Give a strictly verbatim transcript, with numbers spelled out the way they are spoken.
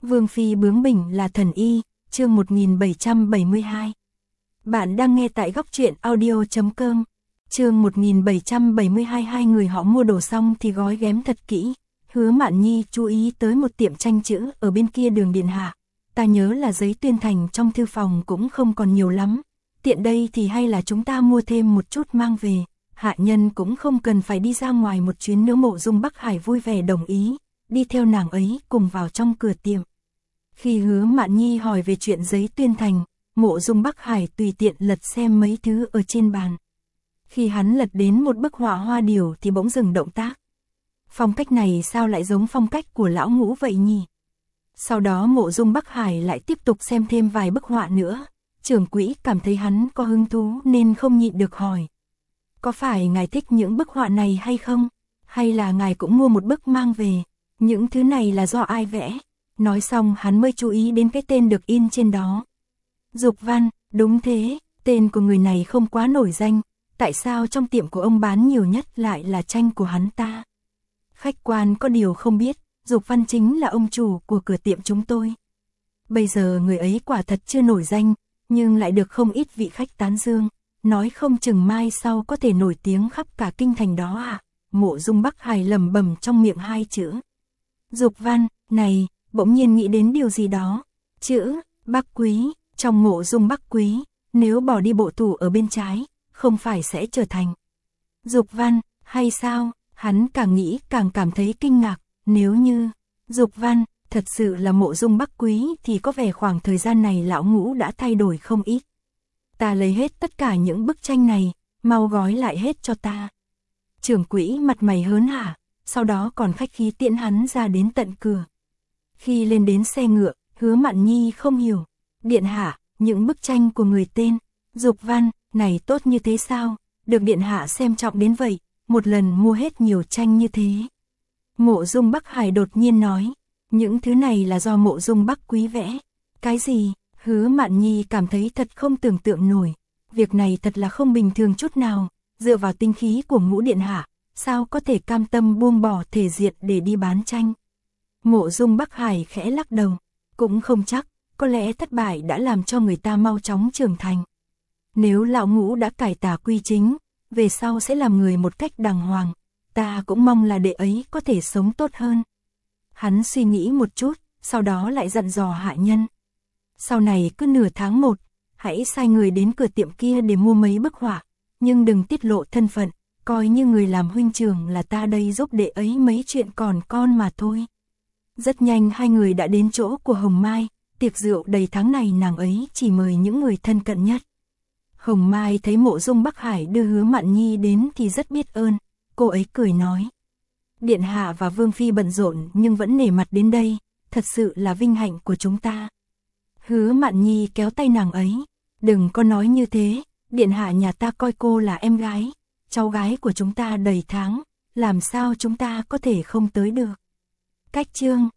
Vương phi bướng bỉnh là thần y, chương một nghìn bảy trăm bảy mươi hai. Bạn đang nghe tại góc truyện audio chấm com. Chương một nghìn bảy trăm bảy mươi hai. Hai người họ mua đồ xong thì gói ghém thật kỹ. Hứa Mạn Nhi chú ý tới một tiệm tranh chữ ở bên kia đường Điện Hạ. Ta nhớ là giấy tuyên thành trong thư phòng cũng không còn nhiều lắm. Tiện đây thì hay là chúng ta mua thêm một chút mang về. Hạ nhân cũng không cần phải đi ra ngoài một chuyến nữa. Mộ Dung Bắc Hải vui vẻ đồng ý, đi theo nàng ấy cùng vào trong cửa tiệm. Khi Hứa Mạn Nhi hỏi về chuyện giấy tuyên thành, Mộ Dung Bắc Hải tùy tiện lật xem mấy thứ ở trên bàn. Khi hắn lật đến một bức họa hoa điểu thì bỗng dừng động tác. Phong cách này sao lại giống phong cách của lão Ngũ vậy nhỉ? Sau đó Mộ Dung Bắc Hải lại tiếp tục xem thêm vài bức họa nữa. Trưởng quỹ cảm thấy hắn có hứng thú nên không nhịn được hỏi: có phải ngài thích những bức họa này hay không? Hay là ngài cũng mua một bức mang về? Những thứ này là do ai vẽ? Nói xong hắn mới chú ý đến cái tên được in trên đó. Dục Văn. Đúng thế, tên của người này không quá nổi danh. Tại sao trong tiệm của ông bán nhiều nhất lại là tranh của hắn ta? Khách quan có điều không biết, Dục Văn chính là ông chủ của cửa tiệm chúng tôi. Bây giờ người ấy quả thật chưa nổi danh, nhưng lại được không ít vị khách tán dương. Nói không chừng mai sau có thể nổi tiếng khắp cả kinh thành đó à? Mộ Dung Bắc Hải lẩm bẩm trong miệng hai chữ Dục Văn. Này, bỗng nhiên nghĩ đến điều gì đó. Chữ Bắc Quý, trong Mộ Dung Bắc Quý, nếu bỏ đi bộ tủ ở bên trái, không phải sẽ trở thành Dục Văn, hay sao? Hắn càng nghĩ càng cảm thấy kinh ngạc. Nếu như Dục Văn thật sự là Mộ Dung Bắc Quý thì có vẻ khoảng thời gian này lão Ngũ đã thay đổi không ít. Ta lấy hết tất cả những bức tranh này, mau gói lại hết cho ta. Trưởng quỹ mặt mày hớn hả, sau đó còn khách khí tiễn hắn ra đến tận cửa. Khi lên đến xe ngựa, Hứa Mạn Nhi không hiểu. Điện hạ, những bức tranh của người tên Dục Văn này tốt như thế sao? Được điện hạ xem trọng đến vậy, một lần mua hết nhiều tranh như thế. Mộ Dung Bắc Hải đột nhiên nói, những thứ này là do Mộ Dung Bắc Quý vẽ. Cái gì? Hứa Mạn Nhi cảm thấy thật không tưởng tượng nổi. Việc này thật là không bình thường chút nào. Dựa vào tinh khí của Ngũ điện hạ, sao có thể cam tâm buông bỏ thể diện để đi bán tranh? Mộ Dung Bắc Hải khẽ lắc đầu. Cũng không chắc, có lẽ thất bại đã làm cho người ta mau chóng trưởng thành. Nếu lão Ngũ đã cải tà quy chính, về sau sẽ làm người một cách đàng hoàng. Ta cũng mong là đệ ấy có thể sống tốt hơn. Hắn suy nghĩ một chút, sau đó lại dặn dò hạ nhân. Sau này cứ nửa tháng một, hãy sai người đến cửa tiệm kia để mua mấy bức họa, nhưng đừng tiết lộ thân phận, coi như người làm huynh trưởng là ta đây giúp đệ ấy mấy chuyện còn con mà thôi. Rất nhanh hai người đã đến chỗ của Hồng Mai, tiệc rượu đầy tháng này nàng ấy chỉ mời những người thân cận nhất. Hồng Mai thấy Mộ Dung Bắc Hải đưa Hứa Mạn Nhi đến thì rất biết ơn, cô ấy cười nói: điện hạ và vương phi bận rộn nhưng vẫn nể mặt đến đây, thật sự là vinh hạnh của chúng ta. Hứa Mạn Nhi kéo tay nàng ấy, đừng có nói như thế, điện hạ nhà ta coi cô là em gái, cháu gái của chúng ta đầy tháng, làm sao chúng ta có thể không tới được. Cách chương